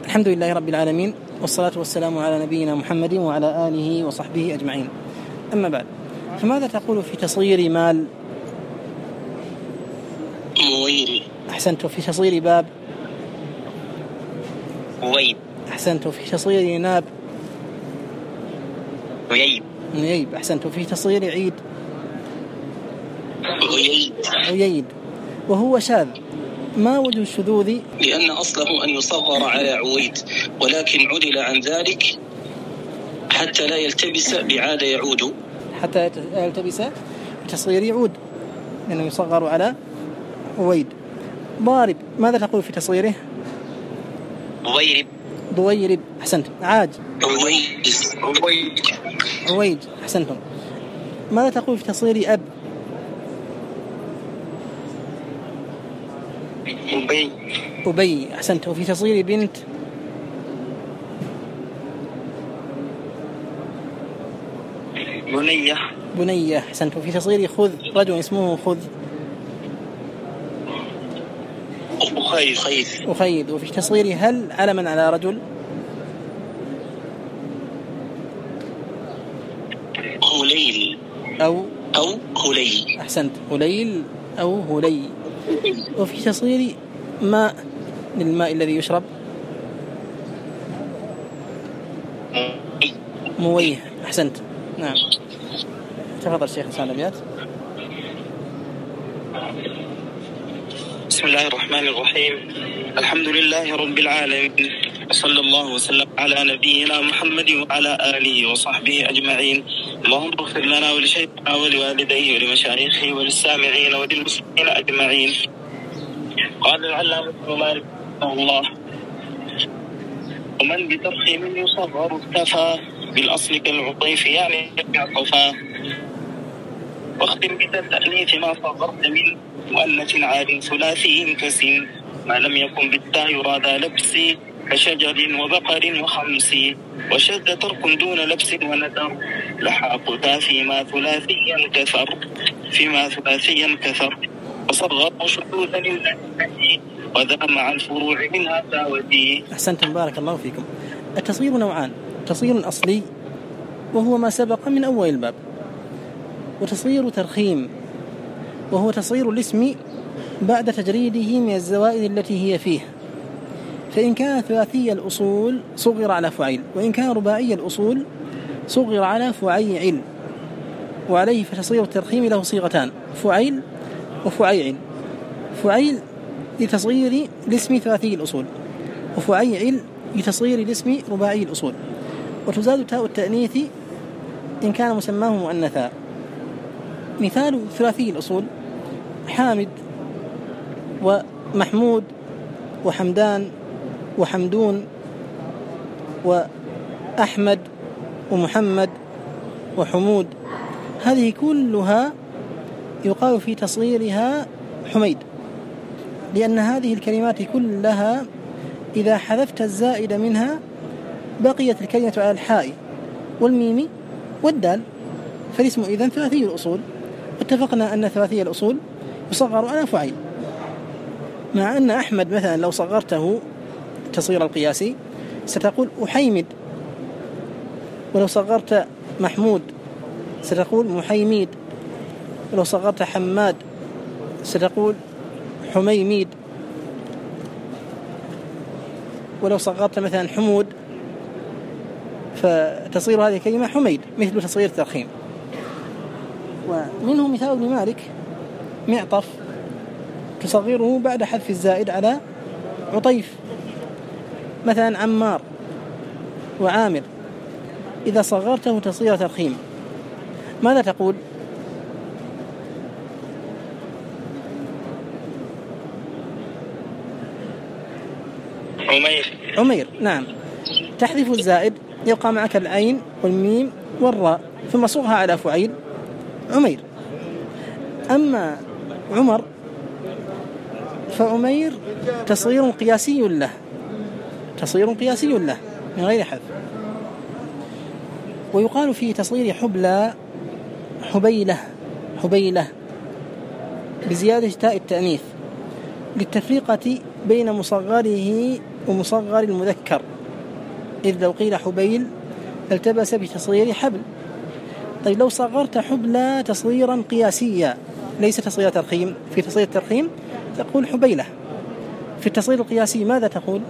الحمد لله رب العالمين، والصلاة والسلام على نبينا محمد وعلى آله وصحبه أجمعين. أما بعد، فماذا تقول في تصغير مال؟ مويل. أحسنت. في تصغير باب؟ ويب. أحسنت. في تصغير ناب؟ ويب. نيب. أحسنت. في تصغير عيد؟ عييد. عييد. وهو شاذ، ما وجه الشذوذ؟ لأن أصله أن يصغر على عويد، ولكن عدل عن ذلك حتى لا يلتبس بعاد يعود. حتى يلتبس بتصغير يعود، لأنه يصغر على عويد. ضارب، ماذا تقول في تصغيره؟ ضويرب. ضويرب. أحسنت. عاج؟ عويج. عويج. أحسنتم. ماذا تقول في تصغير أب؟ أبي. أبي. أحسنت. وفي تصغير بنت؟ بنية. بنية. أحسنت. وفي تصغير خذ؟ رجل اسمه خذ؟ أخيذ. أخيذ. وفي تصغير هل علما على رجل؟ هليل أو هلي. أحسنت. هليل أو هلي. وفي تصغير ماء للماء الذي يشرب؟ مويه. أحسنت. نعم. تفضل شيخ حسان الأبيات. بسم الله الرحمن الرحيم. الحمد لله رب العالمين، وصلى الله وسلم على نبينا محمد وعلى آله وصحبه أجمعين. اللهم اغفر لنا ولشيخنا ولوالديه ولمشايخه وللسامعين وللمسلمين أجمعين. قال العلامة ابن مالك رحمه الله: ومن بترخيم يصغر اكتفى، بالأصل كالعطيف يعني يعطفا. واختم بالتأنيث ما صغرت من مؤنث عاد ثلاثي كسن، ما لم يكن بالتاء يراد لبسي، كشجر وبقر وخمس. وشد ترك دون لبس وندر، لحاق تا فيما ثلاثيا كثر. وصغر شذوذا للأنثى، وذا مع الفروع منها تاوتي. أحسنتم، بارك الله فيكم. التصغير نوعان: تصغير أصلي وهو ما سبق من أول الباب، وتصغير ترخيم وهو تصغير الاسم بعد تجريده من الزوائد التي هي فيه. فإن كان ثلاثي الأصول صغر على فعيل، وإن كان رباعي الأصول صغر على فعيل. وعليه فتصغير الترخيم له صيغتان: فعيل وفعيل. فعيل لتصغير الاسم ثلاثي الأصول، وفعيل لتصغير الاسم رباعي الأصول. وتزاد تاء التأنيث إن كان مسماه مؤنثا. مثال ثلاثي الأصول: حامد ومحمود وحمدان وحمدون وأحمد ومحمد وحمود. هذه كلها يقال في تصغيرها حميد، لأن هذه الكلمات كلها إذا حذفت الزائد منها بقيت الكلمة على الحاء والميم والدال، فالاسم إذن ثلاثي الأصول. اتفقنا أن ثلاثي الأصول يصغر على فعيل، مع أن أحمد مثلا لو صغرته تصغير القياسي ستقول أحيمد، ولو صغرت محمود ستقول محيميد، ولو صغرت حماد ستقول حميميد، ولو صغرت مثلا حمود فتصغير هذه الكلمة حميد، مثل تصغير الترخيم. ومنه مثال ابن مالك: معطف تصغيره بعد حذف الزائد على عطيف. مثلا عمار وعامر إذا صغرته تصغير ترخيم ماذا تقول؟ عمير. نعم. تحذف الزائد يبقى معك العين والميم والراء، ثم صغها على فعيل عمير. أما عمر فعمير تصغير قياسي له من غير حذف. ويقال في تصغير حبلى حبيلة بزيادة تاء التأنيث للتفرقة بين مصغره ومصغر المذكر، إذ لو قيل حبيل التبس بتصغير حبل. طيب لو صغرت حبلى تصغيرا قياسيا ليس تصغير ترخيم، في تصغير الترخيم تقول حبيلة، في التصغير القياسي ماذا تقول؟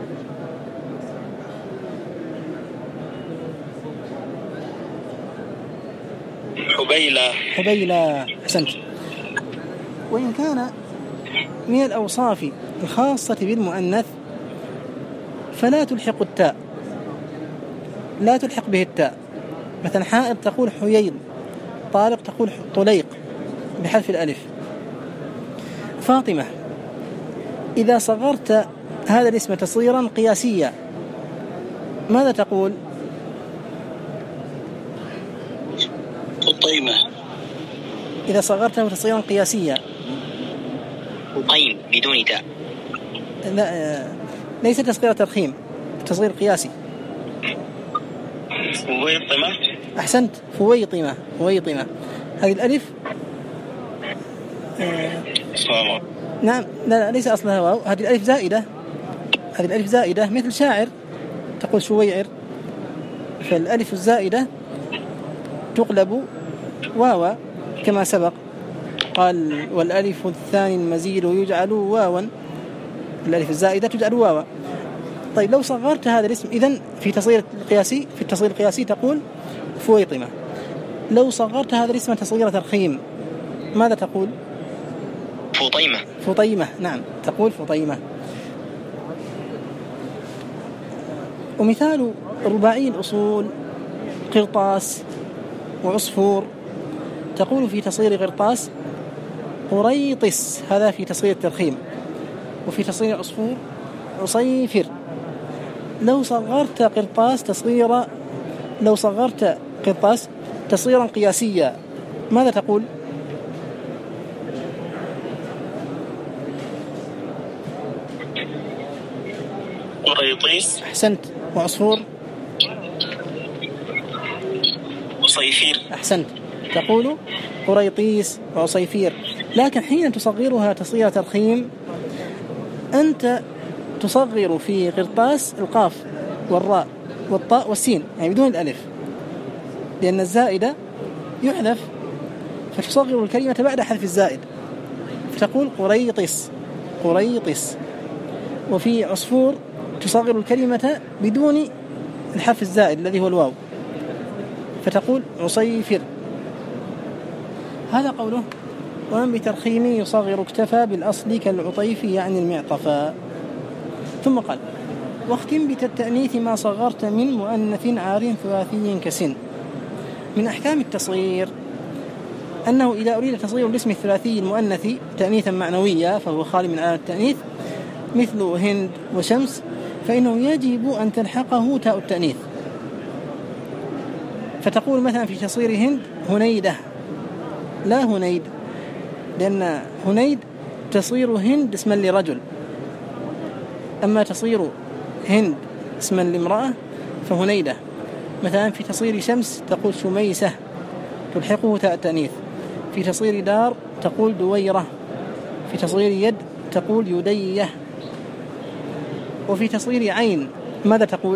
حبيلة. أحسنت. وإن كان من الأوصاف الخاصة بالمؤنث فلا تلحق التاء، لا تلحق به التاء. مثلا حائض تقول حييض، طارق تقول طليق بحذف الألف. فاطمة إذا صغرت هذا الاسم تصغيرا قياسيا ماذا تقول؟ فطيمة. إذا صغرته تصغيرا قياسيا فطيم بدون تاء. لا، ليس تصغير ترخيم، تصغير قياسي. فويطمة. أحسنت، فويطمة. هذه الألف نعم، لا ليس أصلها واو، هذه الألف زائدة، مثل شاعر تقول شويعر، فالألف الزائدة تقلب واوا كما سبق، قال والألف الثاني المزيد يجعل واوا، الألف الزائدة تجعل واوا. طيب لو صغرت هذا الاسم إذن في التصغير القياسي تقول فويطمة. لو صغرت هذا الاسم تصغير ترخيم ماذا تقول؟ فطيمة. نعم، تقول فطيمة. ومثال رباعي الأصول قرطاس وعصفور، تقول في تصغير قرطاس قريطس، هذا في تصغير الترخيم، وفي تصغير عصفور عصيفر. لو صغرت قرطاس تصغيرا قياسيا ماذا تقول؟ قريطيس. أحسنت. وعصفور عصيفير. أحسنت، تقول قريطيس وعصيفير. لكن حين تصغرها تصغير ترخيم أنت تصغر في قرطاس القاف والراء والطاء والسين، يعني بدون الألف، لأن الزائدة يحذف، فتصغر الكلمة بعد حذف الزائد، فتقول قريطس. وفي عصفور تصغر الكلمة بدون الحرف الزائد الذي هو الواو، فتقول عصيفر. هذا قوله ومن بترخيم يصغر اكتفى بالأصل كالعطيف يعني المعطفى. ثم قال واختم بتالتأنيث ما صغرت من مؤنث عار ثلاثي كسن. من أحكام التصغير أنه إذا أريد تصغير الاسم الثلاثي المؤنث تأنيثا معنويا فهو خالي من علامة التأنيث مثل هند وشمس، فإنه يجب أن تلحقه تاء التأنيث، فتقول مثلا في تصغير هند هنيدة لا هنيد، لأن هنيد تصغير هند اسما لرجل، أما تصغير هند اسما لامرأة فهنيدة. مثلا في تصغير شمس تقول شميسة تلحقه تاء التأنيث، في تصغير دار تقول دويرة، في تصغير يد تقول يديه، وفي تصغير عين ماذا تقول؟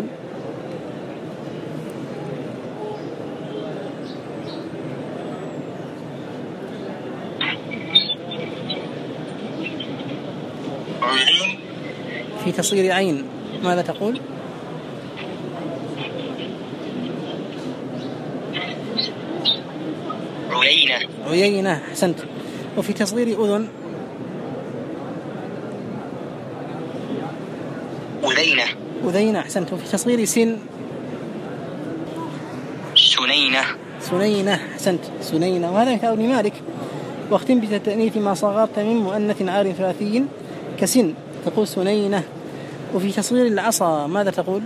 في تصغير عين ماذا تقول؟ عيينة. أحسنت. وفي تصغير أذن أذينة. أحسنت. وفي تصغير سن سنينة. أحسنت، سنينة. وهذا مثال لمالك واختم بالتأنيث ما صغرت من مؤنث عار ثلاثي كسن تقول سنينة. وفي تصغير العصا ماذا تقول؟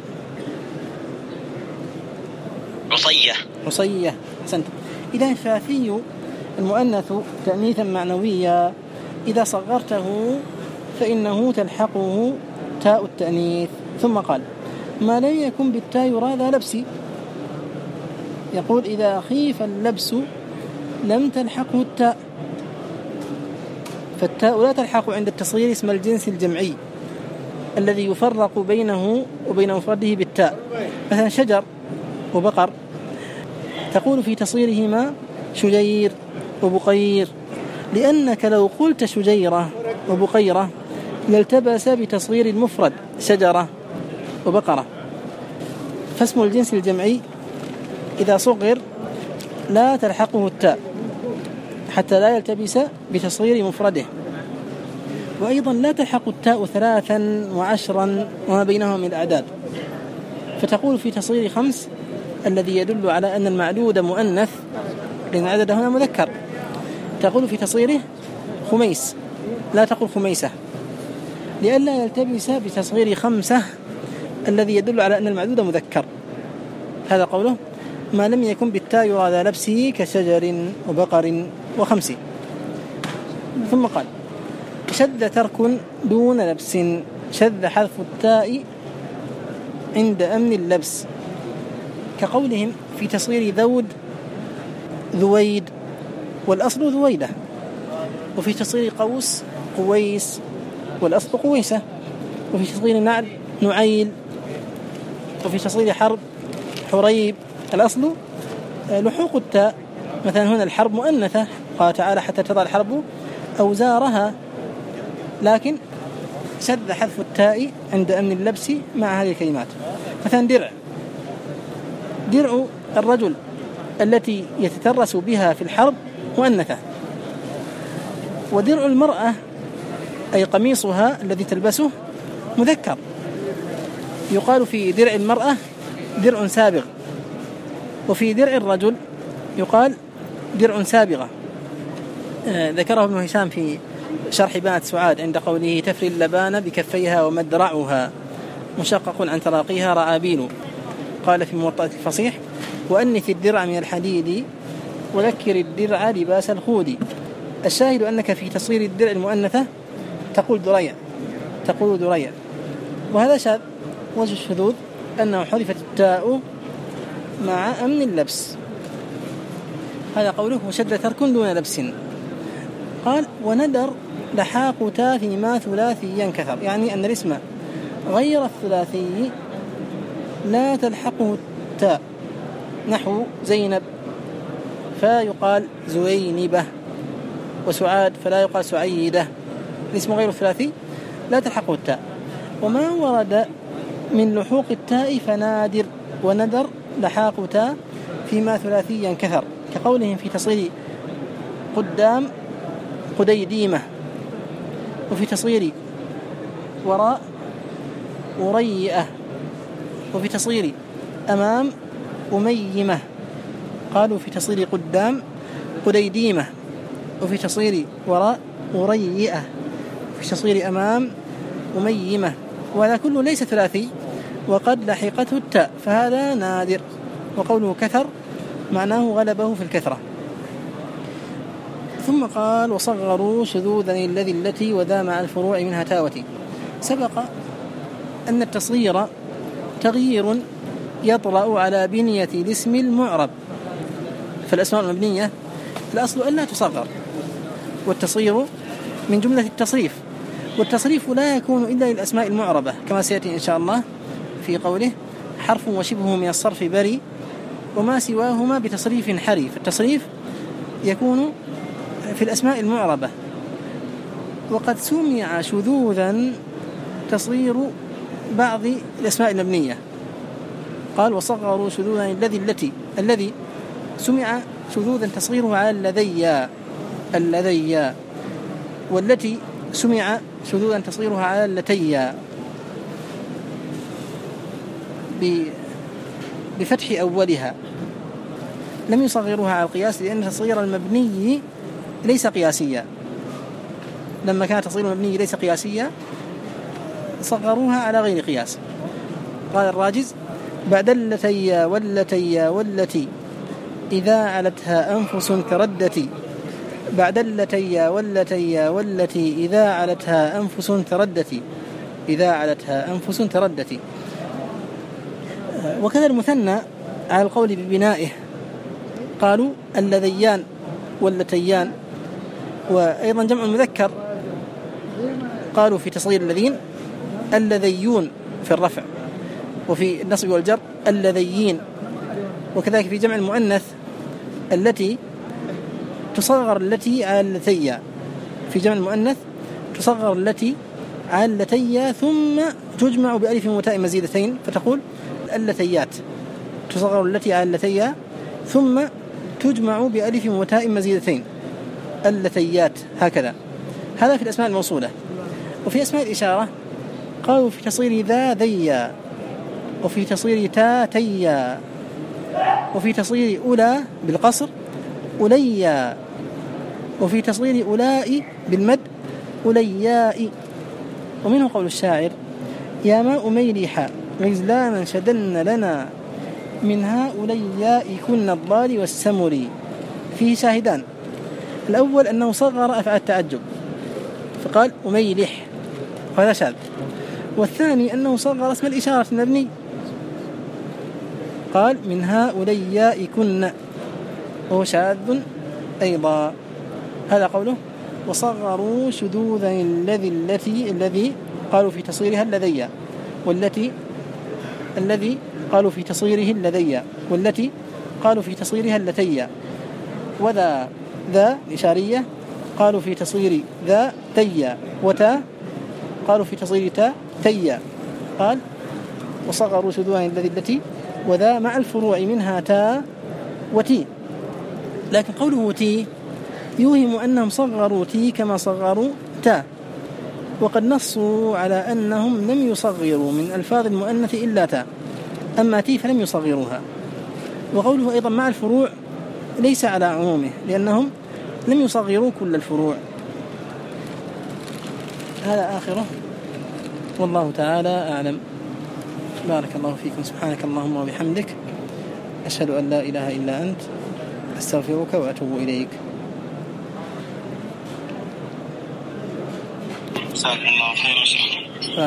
عصية. أحسنت. إذا الثلاثي المؤنث تأنيثا معنويا إذا صغرته فإنه تلحقه تاء التأنيث. ثم قال ما لم يكن بالتاء يرى ذا لبس، يقول إذا خيف اللبس لم تلحقه التاء، فالتاء لا تلحق عند التصغير اسم الجنس الجمعي، الذي يفرق بينه وبين مفرده بالتاء. مثلا شجر وبقر تقول في تصغيرهما شجير وبقير، لأنك لو قلت شجيرة وبقيرة لالتبس بتصغير المفرد شجرة وبقرة. فاسم الجنس الجمعي إذا صغر لا تلحقه التاء حتى لا يلتبس بتصغير مفرده. وأيضا لا تلحق التاء 3 و10 وما بينهم من الأعداد، فتقول في تصغير 5 الذي يدل على أن المعدود مؤنث لأن العدد هنا مذكر، تقول في تصغيره خميس، لا تقول خميسة، لئلا يلتبس بتصغير 5 الذي يدل على أن المعدود مذكر. هذا قوله ما لم يكن بالتاء يرى ذا لبسه كشجر وبقر و5. ثم قال شذ ترك دون لبس، شذ حذف التاء عند أمن اللبس، كقولهم في تصغير ذود ذويد والأصل ذويدة، وفي تصغير قوس قويس والأصل قويسة، وفي تصغير نعل نعيل، وفي تصغير حرب حريب الأصل لحوق التاء. مثلا هنا الحرب مؤنثة، قال تعالى حتى تضع الحرب أوزارها، لكن شذ حذف التاء عند أمن اللبس مع هذه الكلمات. مثلا درع الرجل التي يتترس بها في الحرب مؤنثة، ودرع المرأة أي قميصها الذي تلبسه مذكر، يقال في درع المرأة درع سابغ، وفي درع الرجل يقال درع سابغة. ذكره ابن هشام في شرح بنات سعاد عند قوله تفري اللبان بكفيها ومدرعها مشقق عن تراقيها رعابيل. قال في موطأة الفصيح وأنث الدرع من الحديد وذكر الدرع لباس الخود. الشاهد أنك في تصغير الدرع المؤنثة تقول دريع، وهذا شاذ. وجه الشذوذ أنه حذفت التاء مع أمن اللبس. هذا قوله وشد ترك دون لبس. قال وندر لحاق تاء فيما ثلاثي ينكثر، يعني أن الاسم غير الثلاثي لا تلحقه التاء، نحو زينب فيقال زوينبة، وسعاد فلا يقال سعيدة، الاسم غير الثلاثي لا تلحقه التاء. وما ورد من لحوق التاء فنادر، وندر لحاق تاء فيما ثلاثي ينكثر، كقولهم في تصغير قدام قديديمة، وفي تصغير وراء وريئة، وفي تصغير أمام أميمة. قالوا في تصغير قدام قديديمة، وفي تصغير وراء وريئة، وفي تصغير أمام أميمة، وهذا كله ليس ثلاثي وقد لحقته التاء، فهذا نادر. وقوله كثر معناه غلبه في الكثرة. ثم قال وصغروا شذوذا الذي التي وذا مع الفروع منها تاوتي. سبق أن التصغير تغيير يطرأ على بنية الاسم المعرب، فالأسماء المبنية الأصل أن لا تصغر، والتصغير من جملة التصريف، والتصريف لا يكون إلا للأسماء المعربة كما سيأتي إن شاء الله في قوله حرف وشبهه من الصرف بري وما سواهما بتصريف حري. فالتصريف يكون في الأسماء المعربة. وقد سمع شذوذا تصغير بعض الأسماء المبنية. قال وصغروا شذوذا الذي سمع شذوذا تصغيره على اللذي، والتي سمع شذوذا تصغيرها على اللتي بفتح أولها. لم يصغروها على القياس لأن تصغير المبني ليس قياسيا، لما كان تصغير المبني ليس قياسيا صغروها على غير قياس. قال الراجز بعد اللتي واللتي والتي إذا علتها أنفس تردتي، بعد اللتي واللتي والتي إذا علتها أنفس تردتي، إذا علتها أنفس تردتي. وكذا المثنى على القول ببنائه قالوا اللذيان واللتيان. وأيضا جمع المذكر قالوا في تصغير الذين اللذيون في الرفع، وفي النصب والجر اللذيين. وكذلك في جمع المؤنث التي تصغر التي على اللتي، في جمع المؤنث تصغر التي على اللتي ثم تجمع بألف وتاء مزيدتين، فتقول اللتيات، تصغر التي على اللتي ثم تجمع بألف وتاء مزيدتين، اللتيات، هكذا. هذا في الأسماء الموصولة. وفي أسماء الإشارة قالوا في تصغير ذا ذيا، وفي تصغير تا تيا، وفي تصغير أولى بالقصر أوليا، وفي تصغير أولاء بالمد أولياء. ومنه قول الشاعر: يا ماء ميلحا غزلانا شدن لنا من هؤلاء كن الضال والسمر. فيه شاهدان: الأول أنه صغر أفعال التعجب فقال أميلح، وهذا شاذ. والثاني أنه صغر اسم الإشارة المبني، قال من هؤلاء كن، وهو شاذ أيضا. هذا قوله: وصغروا شذوذا الذي قالوا في تصغيرها اللذية، الذي قالوا في تصغيره اللذية، والتي قالوا في تصغيرها اللتية. وذا ذا الإشارية قالوا في تصغير ذا تيا، وتا قالوا في تصغير تا تيا. قال: وصغروا شذوذا التي، وذا مع الفروع منها تا وتي. لكن قوله تي يوهم أنهم صغروا تي كما صغروا تا، وقد نصوا على أنهم لم يصغروا من ألفاظ المؤنث إلا تا، أما تي فلم يصغروها. وقوله أيضا مع الفروع ليس على عمومه، لأنهم لم يصغروا كل الفروع. هذا آخره، والله تعالى أعلم. بارك الله فيكم. سبحانك اللهم وبحمدك، أشهد أن لا إله إلا أنت، أستغفرك وأتوب إليك. جزاك الله خير.